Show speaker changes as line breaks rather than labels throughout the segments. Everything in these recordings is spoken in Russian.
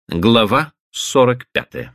Глава 45.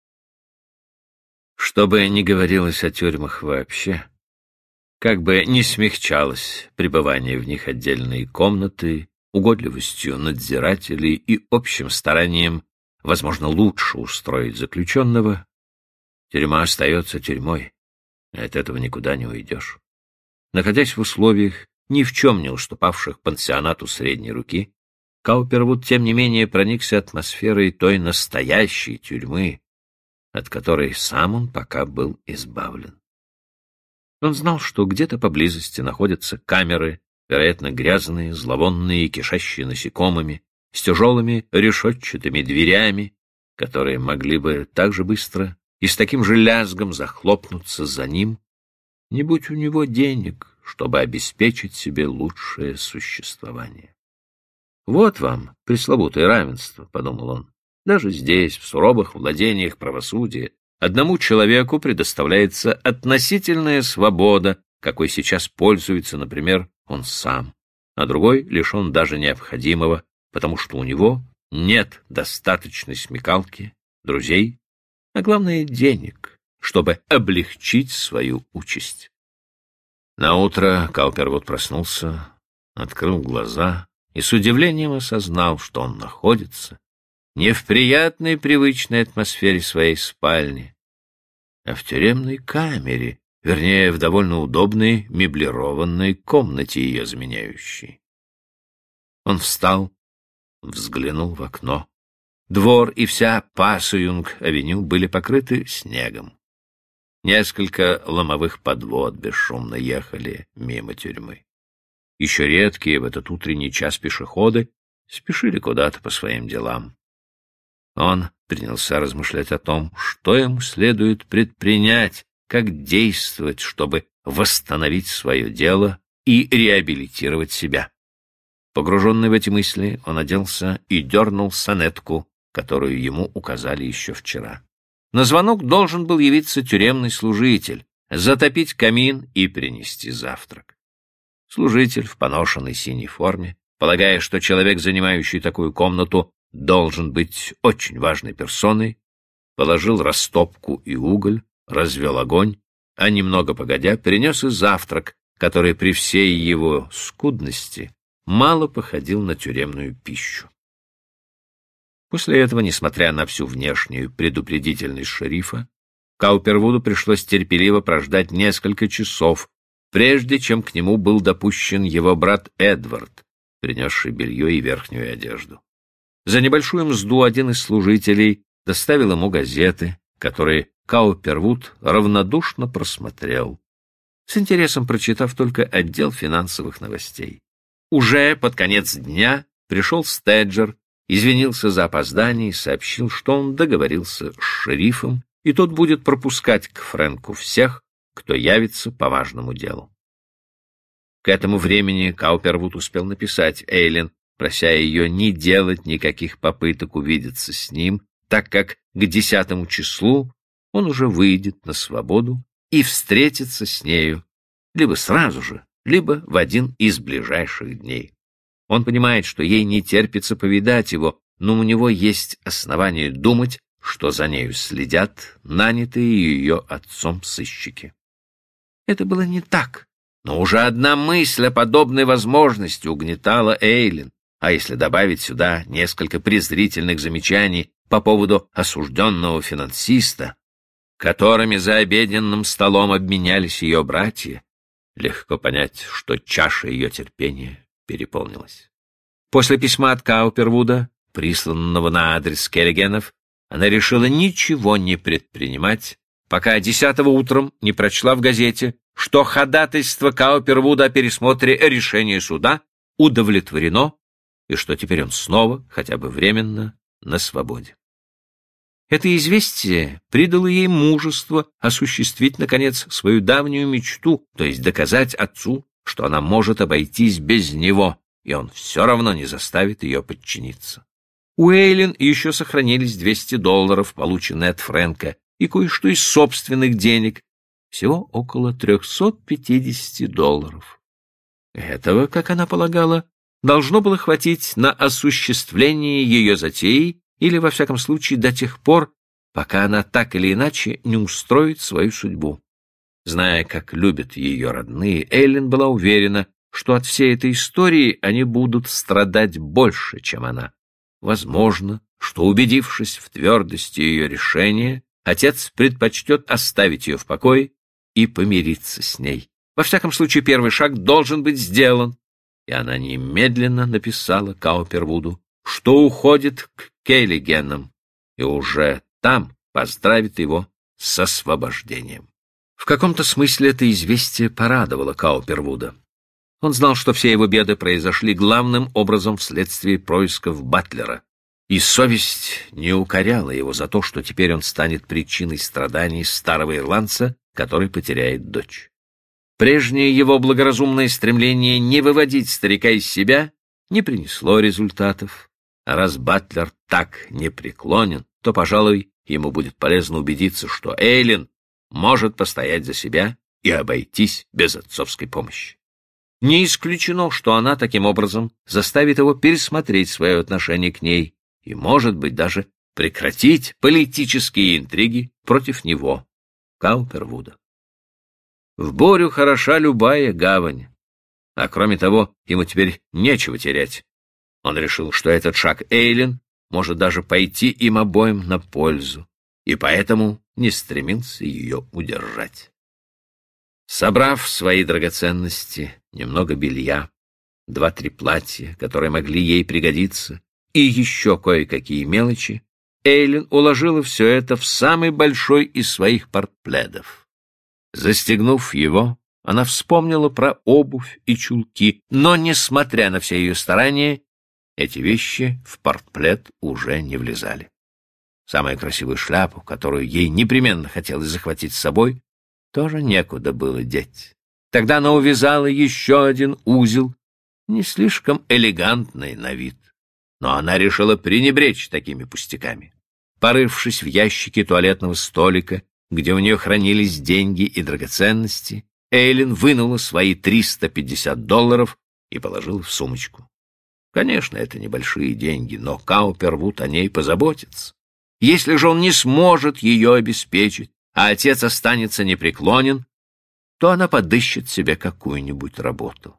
Что бы ни говорилось о тюрьмах вообще, как бы ни смягчалось пребывание в них отдельной комнаты, угодливостью надзирателей и общим старанием, возможно, лучше устроить заключенного, тюрьма остается тюрьмой, и от этого никуда не уйдешь. Находясь в условиях, ни в чем не уступавших пансионату средней руки, Каупервуд, тем не менее, проникся атмосферой той настоящей тюрьмы, от которой сам он пока был избавлен. Он знал, что где-то поблизости находятся камеры, вероятно, грязные, зловонные, кишащие насекомыми, с тяжелыми решетчатыми дверями, которые могли бы так же быстро и с таким же лязгом захлопнуться за ним, не будь у него денег, чтобы обеспечить себе лучшее существование. «Вот вам пресловутое равенство», — подумал он. «Даже здесь, в суровых владениях правосудия, одному человеку предоставляется относительная свобода, какой сейчас пользуется, например, он сам, а другой лишен даже необходимого, потому что у него нет достаточной смекалки, друзей, а главное — денег, чтобы облегчить свою участь». Наутро Каупервуд проснулся, открыл глаза и с удивлением осознал, что он находится не в приятной привычной атмосфере своей спальни, а в тюремной камере, вернее, в довольно удобной меблированной комнате, ее заменяющей. Он встал, взглянул в окно. Двор и вся Пассуюнг-авеню были покрыты снегом. Несколько ломовых подвод бесшумно ехали мимо тюрьмы. Еще редкие в этот утренний час пешеходы спешили куда-то по своим делам. Он принялся размышлять о том, что ему следует предпринять, как действовать, чтобы восстановить свое дело и реабилитировать себя. Погруженный в эти мысли, он оделся и дернул сонетку, которую ему указали еще вчера. На звонок должен был явиться тюремный служитель, затопить камин и принести завтрак. Служитель в поношенной синей форме, полагая, что человек, занимающий такую комнату, должен быть очень важной персоной, положил растопку и уголь, развел огонь, а немного погодя принес и завтрак, который при всей его скудности мало походил на тюремную пищу. После этого, несмотря на всю внешнюю предупредительность шерифа, Каупервуду пришлось терпеливо прождать несколько часов, прежде чем к нему был допущен его брат Эдвард, принесший белье и верхнюю одежду. За небольшую мзду один из служителей доставил ему газеты, которые Каупервуд равнодушно просмотрел, с интересом прочитав только отдел финансовых новостей. Уже под конец дня пришел Стеджер, извинился за опоздание и сообщил, что он договорился с шерифом, и тот будет пропускать к Фрэнку всех, кто явится по важному делу. К этому времени Каупервуд успел написать Эйлин, прося ее не делать никаких попыток увидеться с ним, так как к 10 числу он уже выйдет на свободу и встретится с нею либо сразу же, либо в один из ближайших дней. Он понимает, что ей не терпится повидать его, но у него есть основания думать, что за нею следят нанятые ее отцом сыщики. Это было не так, но уже одна мысль о подобной возможности угнетала Эйлин, а если добавить сюда несколько презрительных замечаний по поводу осужденного финансиста, которыми за обеденным столом обменялись ее братья, легко понять, что чаша ее терпения переполнилась. После письма от Каупервуда, присланного на адрес Керригенов, она решила ничего не предпринимать, пока 10-го утром не прочла в газете, что ходатайство Каупервуда о пересмотре решения суда удовлетворено и что теперь он снова, хотя бы временно, на свободе. Это известие придало ей мужество осуществить, наконец, свою давнюю мечту, то есть доказать отцу, что она может обойтись без него, и он все равно не заставит ее подчиниться. У Эйлин еще сохранились $200, полученные от Фрэнка, и кое-что из собственных денег, всего около $350. Этого, как она полагала, должно было хватить на осуществление ее затеи или, во всяком случае, до тех пор, пока она так или иначе не устроит свою судьбу. Зная, как любят ее родные, Эллен была уверена, что от всей этой истории они будут страдать больше, чем она. Возможно, что, убедившись в твердости ее решения, отец предпочтет оставить ее в покое и помириться с ней. Во всяком случае, первый шаг должен быть сделан, и она немедленно написала Каупервуду, что уходит к Келлигенам, и уже там поздравит его с освобождением. В каком-то смысле это известие порадовало Каупервуда. Он знал, что все его беды произошли главным образом вследствие происков Батлера, и совесть не укоряла его за то, что теперь он станет причиной страданий старого ирландца, который потеряет дочь. Прежнее его благоразумное стремление не выводить старика из себя не принесло результатов, а раз Батлер так непреклонен, то, пожалуй, ему будет полезно убедиться, что Эллен может постоять за себя и обойтись без отцовской помощи. Не исключено, что она таким образом заставит его пересмотреть свое отношение к ней и, может быть, даже прекратить политические интриги против него, Каупервуда. В Борю хороша любая гавань, а кроме того, ему теперь нечего терять. Он решил, что этот шаг Эллен может даже пойти им обоим на пользу, и поэтому не стремился ее удержать. Собрав свои драгоценности, немного белья, 2-3 платья, которые могли ей пригодиться, и еще кое-какие мелочи, Эллен уложила все это в самый большой из своих портпледов. Застегнув его, она вспомнила про обувь и чулки, но, несмотря на все ее старания, эти вещи в портплед уже не влезали. Самую красивую шляпу, которую ей непременно хотелось захватить с собой, тоже некуда было деть. Тогда она увязала еще один узел, не слишком элегантный на вид, но она решила пренебречь такими пустяками. Порывшись в ящике туалетного столика, где у нее хранились деньги и драгоценности, Эллен вынула свои $350 и положила в сумочку. Конечно, это небольшие деньги, но Каупервуд о ней позаботится. Если же он не сможет ее обеспечить, а отец останется непреклонен, то она подыщет себе какую-нибудь работу.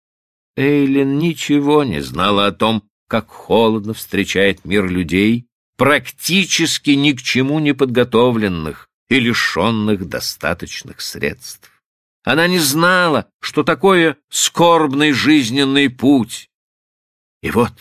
Эллен ничего не знала о том, как холодно встречает мир людей, практически ни к чему не подготовленных и лишенных достаточных средств. Она не знала, что такое скорбный жизненный путь. И вот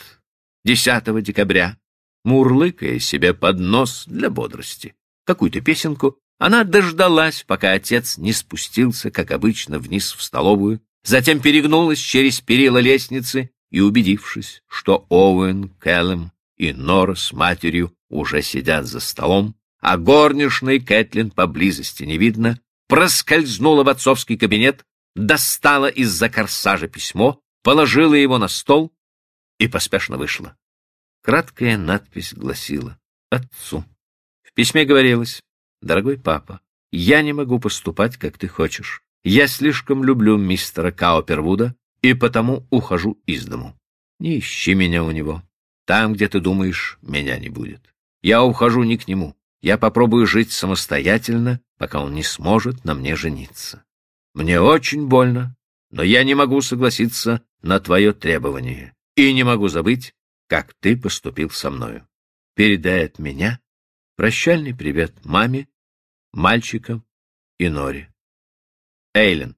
10 декабря, мурлыкая себе под нос для бодрости какую-то песенку, она дождалась, пока отец не спустился, как обычно, вниз в столовую, затем перегнулась через перила лестницы и, убедившись, что Оуэн, Кэллэм и Нора с матерью уже сидят за столом, а горничной Кэтлин поблизости не видно, проскользнула в отцовский кабинет, достала из-за корсажа письмо, положила его на стол и поспешно вышла. Краткая надпись гласила «Отцу». В письме говорилось: «Дорогой папа, я не могу поступать, как ты хочешь. Я слишком люблю мистера Каупервуда и потому ухожу из дому. Не ищи меня у него. Там, где ты думаешь, меня не будет. Я ухожу не к нему. Я попробую жить самостоятельно, пока он не сможет на мне жениться. Мне очень больно, но я не могу согласиться на твое требование и не могу забыть, как ты поступил со мною. Передай от меня прощальный привет маме, мальчикам и Норе. Эллен».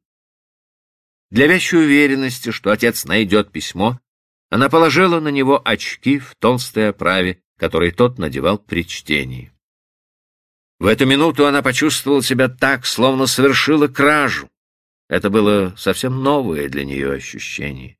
Для вящей уверенности, что отец найдет письмо, она положила на него очки в толстой оправе, которые тот надевал при чтении. В эту минуту она почувствовала себя так, словно совершила кражу. Это было совсем новое для нее ощущение.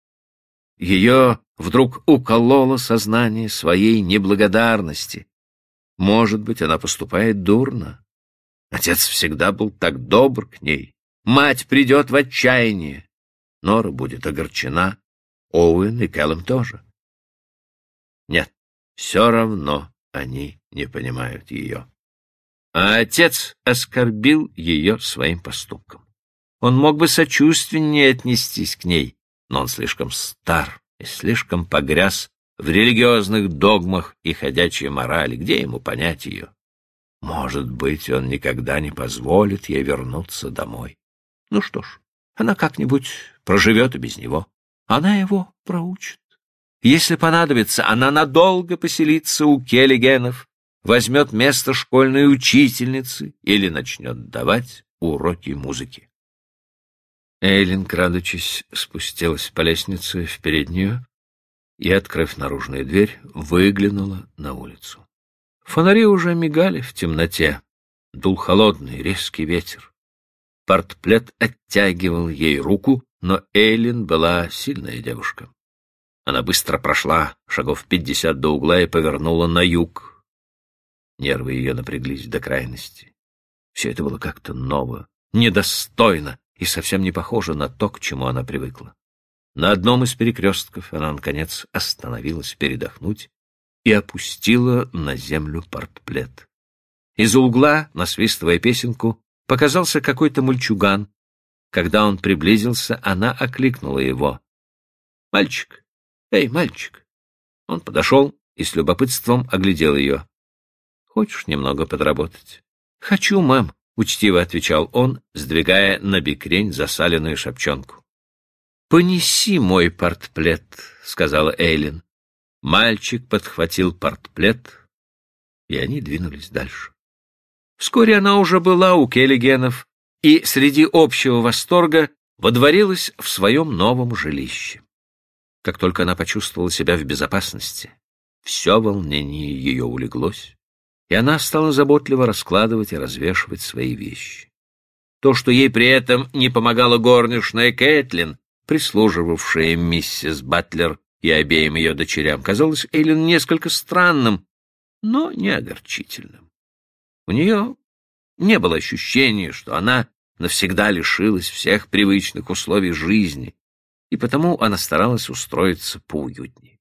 Ее вдруг укололо сознание своей неблагодарности. Может быть, она поступает дурно. Отец всегда был так добр к ней. Мать придет в отчаяние. Нора будет огорчена. Оуэн и Кэллэм тоже. Нет, все равно они не понимают ее. А отец оскорбил ее своим поступком. Он мог бы сочувственнее отнестись к ней, но он слишком стар и слишком погряз в религиозных догмах и ходячей морали. Где ему понять ее? Может быть, он никогда не позволит ей вернуться домой. Ну что ж, она как-нибудь проживет и без него. Она его проучит. Если понадобится, она надолго поселится у Келлигенов, возьмет место школьной учительницы или начнет давать уроки музыки. Эйлин, крадучись, спустилась по лестнице в переднюю и, открыв наружную дверь, выглянула на улицу. Фонари уже мигали в темноте, дул холодный резкий ветер. Портплет оттягивал ей руку, но Эйлин была сильная девушка. Она быстро прошла шагов 50 до угла и повернула на юг. Нервы ее напряглись до крайности. Все это было как-то ново, недостойно и совсем не похоже на то, к чему она привыкла. На одном из перекрестков она, наконец, остановилась передохнуть и опустила на землю портплет. Из-за угла, насвистывая песенку, показался какой-то мальчуган. Когда он приблизился, она окликнула его. «Мальчик! Эй, мальчик!» Он подошел и с любопытством оглядел ее. «Хочешь немного подработать?» «Хочу, мэм», — учтиво отвечал он, сдвигая на бекрень засаленную шапчонку. «Понеси мой портплет», — сказала Эйлин. Мальчик подхватил портплет, и они двинулись дальше. Вскоре она уже была у Келлигенов и среди общего восторга водворилась в своем новом жилище. Как только она почувствовала себя в безопасности, все волнение ее улеглось, и она стала заботливо раскладывать и развешивать свои вещи. То, что ей при этом не помогала горничная Кэтлин, прислуживавшая миссис Батлер и обеим ее дочерям, казалось Эйлин несколько странным, но не огорчительным. У нее не было ощущения, что она навсегда лишилась всех привычных условий жизни, и потому она старалась устроиться поуютнее.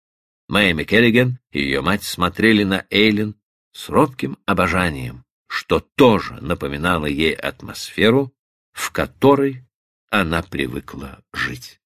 Мэйми Келлиген и ее мать смотрели на Эйлин с робким обожанием, что тоже напоминало ей атмосферу, в которой она привыкла жить.